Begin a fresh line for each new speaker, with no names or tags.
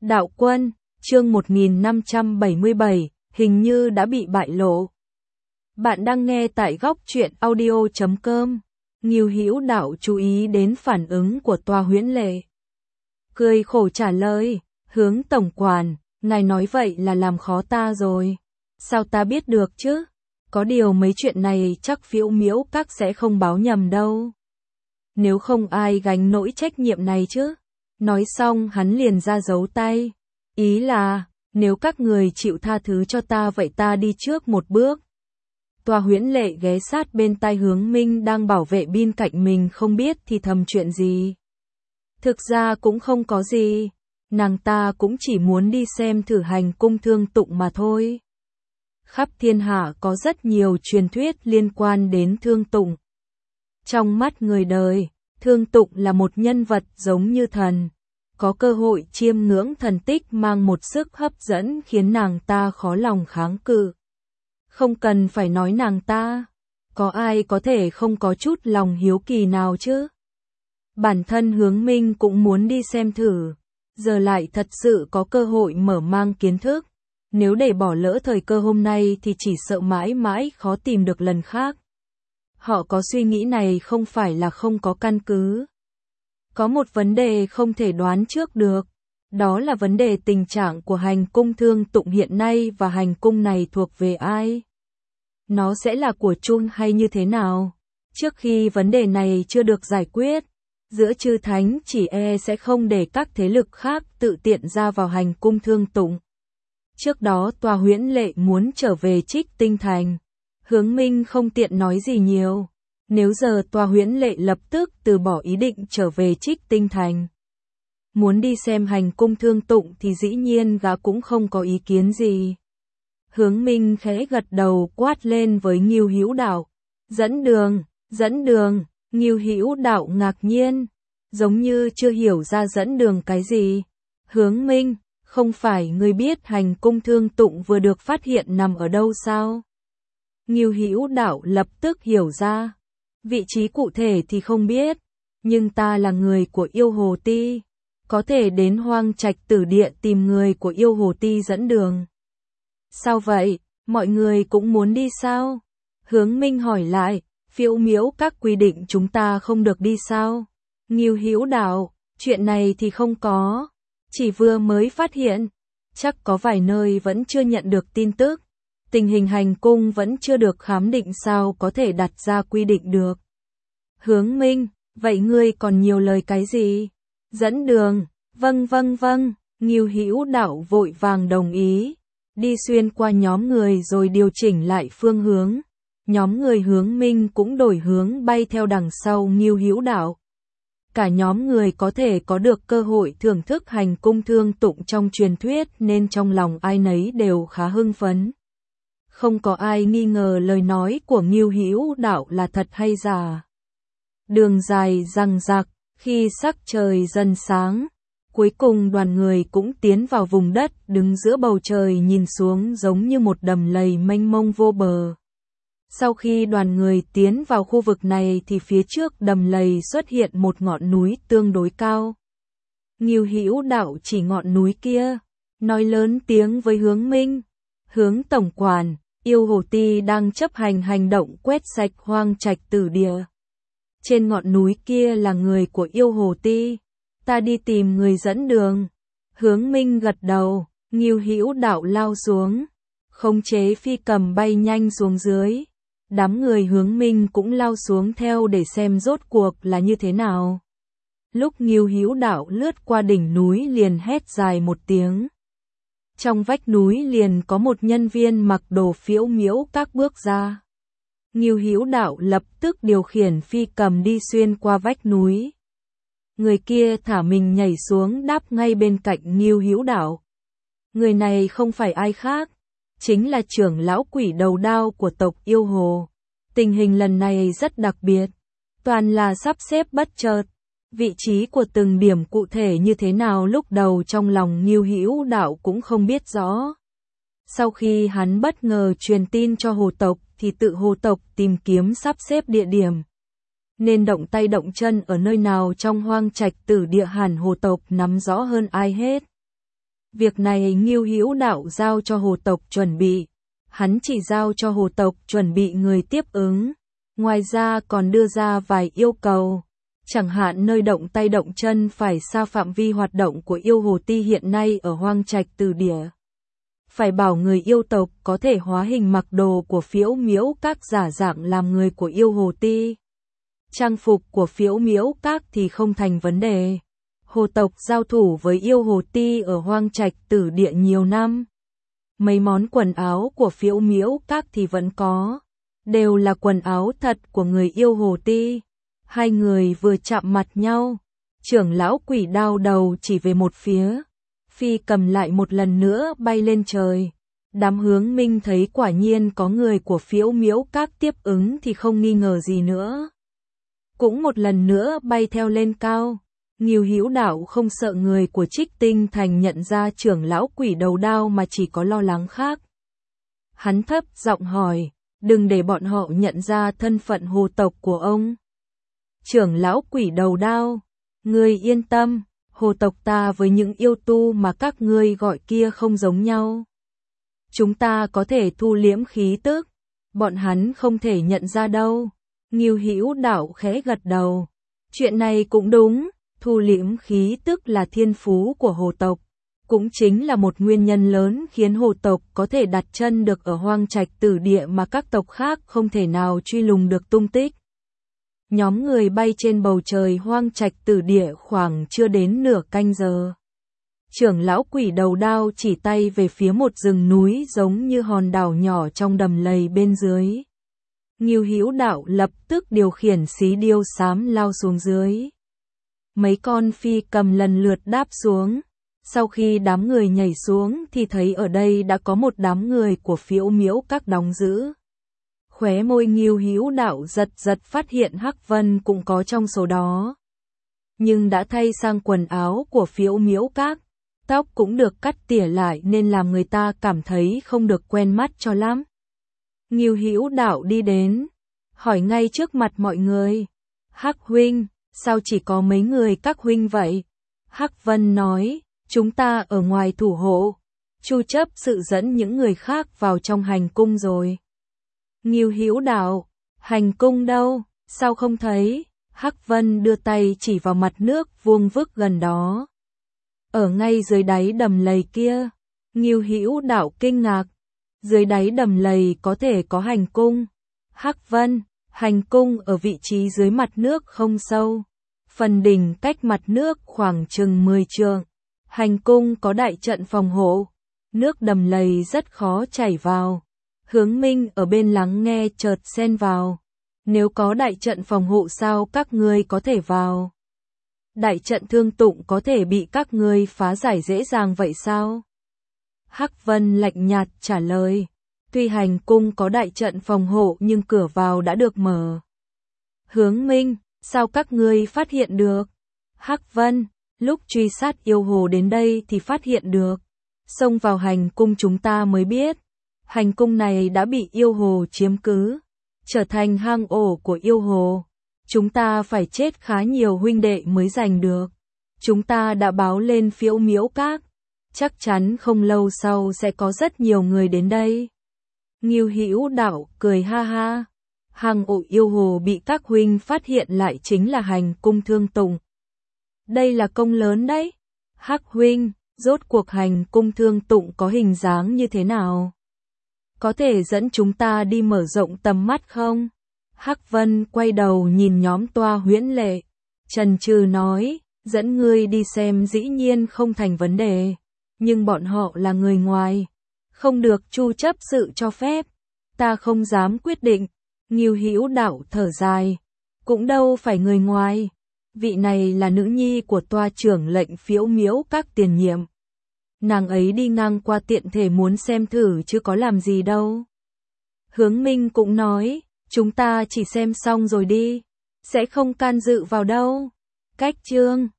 Đạo Quân, chương 1577, hình như đã bị bại lộ. Bạn đang nghe tại góc truyện audio.com. Ngưu Hữu Đạo chú ý đến phản ứng của Toa Huyễn Lệ. Cười khổ trả lời, Hướng tổng quản, ngài nói vậy là làm khó ta rồi. Sao ta biết được chứ? Có điều mấy chuyện này chắc Phiễu Miễu các sẽ không báo nhầm đâu. Nếu không ai gánh nỗi trách nhiệm này chứ? Nói xong hắn liền ra dấu tay. Ý là, nếu các người chịu tha thứ cho ta vậy ta đi trước một bước. Toa Huyễn Lệ ghé sát bên tai Hướng Minh đang bảo vệ bên cạnh mình không biết thì thầm chuyện gì. Thực ra cũng không có gì, nàng ta cũng chỉ muốn đi xem thử hành cung Thương Tụng mà thôi. Khắp thiên hạ có rất nhiều truyền thuyết liên quan đến Thương Tụng. Trong mắt người đời, Thương Tụng là một nhân vật giống như thần, có cơ hội chiêm ngưỡng thần tích mang một sức hấp dẫn khiến nàng ta khó lòng kháng cự. Không cần phải nói nàng ta, có ai có thể không có chút lòng hiếu kỳ nào chứ? Bản thân Hướng Minh cũng muốn đi xem thử, giờ lại thật sự có cơ hội mở mang kiến thức. Nếu để bỏ lỡ thời cơ hôm nay thì chỉ sợ mãi mãi khó tìm được lần khác. Họ có suy nghĩ này không phải là không có căn cứ. Có một vấn đề không thể đoán trước được, đó là vấn đề tình trạng của hành cung Thương Tụng hiện nay và hành cung này thuộc về ai? Nó sẽ là của chung hay như thế nào? Trước khi vấn đề này chưa được giải quyết, giữa chư thánh chỉ sẽ không để các thế lực khác tự tiện ra vào hành cung Thương Tụng. Trước đó Toa Huyễn Lệ muốn trở về Trích Tinh Thành. Hướng Minh không tiện nói gì nhiều. Nếu giờ Toa Huyễn Lệ lập tức từ bỏ ý định trở về Trích Tinh Thành, muốn đi xem hành cung Thương Tụng thì dĩ nhiên gã cũng không có ý kiến gì. Hướng Minh khẽ gật đầu quát lên với Ngưu Hữu Đạo. Dẫn đường, dẫn đường. Ngưu Hữu Đạo ngạc nhiên, giống như chưa hiểu ra dẫn đường cái gì. Hướng Minh, không phải ngươi biết hành cung Thương Tụng vừa được phát hiện nằm ở đâu sao? Ngưu Hữu Đạo lập tức hiểu ra. Vị trí cụ thể thì không biết, nhưng ta là người của Yêu Hồ Ti, có thể đến Hoang Trạch Tử Địa tìm người của Yêu Hồ Ti dẫn đường. Sao vậy, mọi người cũng muốn đi sao? Hướng Minh hỏi lại, Phiễu Miễu các quy định chúng ta không được đi sao? Ngưu Hữu Đạo, chuyện này thì không có, chỉ vừa mới phát hiện, chắc có vài nơi vẫn chưa nhận được tin tức. Tình hình hành cung vẫn chưa được khám định sao có thể đặt ra quy định được. Hướng Minh, vậy ngươi còn nhiều lời cái gì? Dẫn đường, vâng vâng vâng, Ngưu Hữu Đạo vội vàng đồng ý. Đi xuyên qua nhóm người rồi điều chỉnh lại phương hướng. Nhóm người Hướng Minh cũng đổi hướng bay theo đằng sau Ngưu Hữu Đạo. Cả nhóm người có thể có được cơ hội thưởng thức hành cung Thương Tụng trong truyền thuyết nên trong lòng ai nấy đều khá hưng phấn. Không có ai nghi ngờ lời nói của Ngưu Hữu Đạo là thật hay giả. Đường dài răng rạc, khi sắc trời dần sáng, cuối cùng đoàn người cũng tiến vào vùng đất đứng giữa bầu trời nhìn xuống giống như một đầm lầy mênh mông vô bờ. Sau khi đoàn người tiến vào khu vực này thì phía trước đầm lầy xuất hiện một ngọn núi tương đối cao. Ngưu Hữu Đạo chỉ ngọn núi kia, nói lớn tiếng với Hướng Minh. Hướng tổng quản, Yêu Hồ Ti đang chấp hành hành động quét sạch Hoang Trạch Tử Địa. Trên ngọn núi kia là người của Yêu Hồ Ti, ta đi tìm người dẫn đường. Hướng Minh gật đầu, Ngưu Hữu Đạo lao xuống, khống chế phi cầm bay nhanh xuống dưới. Đám người Hướng Minh cũng lao xuống theo để xem rốt cuộc là như thế nào. Lúc Ngưu Hữu Đạo lướt qua đỉnh núi liền hét dài một tiếng. Trong vách núi liền có một nhân viên mặc đồ Phiễu Miễu các bước ra. Ngưu Hữu Đạo lập tức điều khiển phi cầm đi xuyên qua vách núi. Người kia thả mình nhảy xuống đáp ngay bên cạnh Ngưu Hữu Đạo. Người này không phải ai khác, chính là trưởng lão quỷ đầu đao của tộc Yêu Hồ. Tình hình lần này rất đặc biệt, toàn là sắp xếp bất chợt. Vị trí của từng điểm cụ thể như thế nào lúc đầu trong lòng Ngưu Hữu Đạo cũng không biết rõ. Sau khi hắn bất ngờ truyền tin cho hồ tộc thì tự hồ tộc tìm kiếm sắp xếp địa điểm. Nên động tay động chân ở nơi nào trong Hoang Trạch Tử Địa hẳn hồ tộc nắm rõ hơn ai hết. Việc này Ngưu Hữu Đạo giao cho Hồ tộc chuẩn bị. Hắn chỉ giao cho Hồ tộc chuẩn bị người tiếp ứng. Ngoài ra còn đưa ra vài yêu cầu. Chẳng hạn nơi động tay động chân phải xa phạm vi hoạt động của yêu hồ ti hiện nay ở Hoang Trạch Tử Địa. Phải bảo người yêu tộc có thể hóa hình mặc đồ của Phiễu Miễu Các giả dạng làm người của yêu hồ ti. Trang phục của Phiễu Miễu Các thì không thành vấn đề. Hồ tộc giao thủ với yêu hồ ti ở Hoang Trạch Tử Địa nhiều năm. Mấy món quần áo của Phiễu Miễu Các thì vẫn có. Đều là quần áo thật của người yêu hồ ti. Hai người vừa chạm mặt nhau. Trưởng lão Quỷ Đao đầu chỉ về một phía. Phi cầm lại một lần nữa bay lên trời. Đám Hướng Minh thấy quả nhiên có người của Phiễu Miễu Các tiếp ứng thì không nghi ngờ gì nữa. Cũng một lần nữa bay theo lên cao. Ngưu Hữu Đạo không sợ người của Trích Tinh Thành nhận ra trưởng lão Quỷ Đầu Đao mà chỉ có lo lắng khác. Hắn thấp giọng hỏi, đừng để bọn họ nhận ra thân phận hồ tộc của ông. Trưởng lão Quỷ Đầu Đao, ngươi yên tâm, hồ tộc ta với những yêu tu mà các ngươi gọi kia không giống nhau. Chúng ta có thể thu liễm khí tức, bọn hắn không thể nhận ra đâu. Ngưu Hữu Đạo khẽ gật đầu. Chuyện này cũng đúng, thu liễm khí tức là thiên phú của hồ tộc. Cũng chính là một nguyên nhân lớn khiến hồ tộc có thể đặt chân được ở Hoang Trạch Tử Địa mà các tộc khác không thể nào truy lùng được tung tích. Nhóm người bay trên bầu trời Hoang Trạch Tử Địa khoảng chưa đến nửa canh giờ. Trưởng lão Quỷ Đầu Đao chỉ tay về phía một rừng núi giống như hòn đảo nhỏ trong đầm lầy bên dưới. Ngưu Hữu Đạo lập tức điều khiển xí điêu xám lao xuống dưới. Mấy con phi cầm lần lượt đáp xuống. Sau khi đám người nhảy xuống thì thấy ở đây đã có một đám người của Phiễu Miễu Các đóng giữ. Khóe môi Ngưu Hữu Đạo giật giật phát hiện Hắc Vân cũng có trong số đó. Nhưng đã thay sang quần áo của Phiễu Miễu Các, tóc cũng được cắt tỉa lại nên làm người ta cảm thấy không được quen mắt cho lắm. Ngưu Hữu Đạo đi đến, hỏi ngay trước mặt mọi người, Hắc huynh, sao chỉ có mấy người các huynh vậy? Hắc Vân nói, chúng ta ở ngoài thủ hộ, Chu chấp sự dẫn những người khác vào trong hành cung rồi. Ngưu Hữu Đạo, hành cung đâu, sao không thấy? Hắc Vân đưa tay chỉ vào mặt nước vuông vức gần đó. Ở ngay dưới đáy đầm lầy kia. Ngưu Hữu Đạo kinh ngạc, dưới đáy đầm lầy có thể có hành cung. Hắc Vân, hành cung ở vị trí dưới mặt nước không sâu. Phần đỉnh cách mặt nước khoảng chừng 10 trượng. Hành cung có đại trận phòng hộ. Nước đầm lầy rất khó chảy vào. Hướng Minh ở bên lắng nghe chợt xen vào. Nếu có đại trận phòng hộ sao các ngươi có thể vào? Đại trận Thương Tụng có thể bị các ngươi phá giải dễ dàng vậy sao? Hắc Vân lạnh nhạt trả lời. Tuy hành cung có đại trận phòng hộ nhưng cửa vào đã được mở. Hướng Minh, sao các ngươi phát hiện được? Hắc Vân, lúc truy sát yêu hồ đến đây thì phát hiện được. Xông vào hành cung chúng ta mới biết. Hành cung này đã bị yêu hồ chiếm cứ. Trở thành hang ổ của yêu hồ. Chúng ta phải chết khá nhiều huynh đệ mới giành được. Chúng ta đã báo lên Phiễu Miễu Các. Chắc chắn không lâu sau sẽ có rất nhiều người đến đây. Ngưu Hữu Đạo cười ha ha. Hang ổ yêu hồ bị các huynh phát hiện lại chính là hành cung Thương Tụng. Đây là công lớn đấy. Hắc huynh, rốt cuộc hành cung Thương Tụng có hình dáng như thế nào? Có thể dẫn chúng ta đi mở rộng tầm mắt không? Hắc Vân quay đầu nhìn nhóm Toa Huyễn Lệ. Trần Trừ nói, dẫn ngươi đi xem dĩ nhiên không thành vấn đề. Nhưng bọn họ là người ngoài. Không được Chu chấp sự cho phép. Ta không dám quyết định. Ngưu Hữu Đạo thở dài. Cũng đâu phải người ngoài. Vị này là nữ nhi của Toa trưởng lệnh Phiễu Miễu Các tiền nhiệm. Nàng ấy đi ngang qua tiện thể muốn xem thử chứ có làm gì đâu. Hướng Minh cũng nói, chúng ta chỉ xem xong rồi đi. Sẽ không can dự vào đâu. Cách chương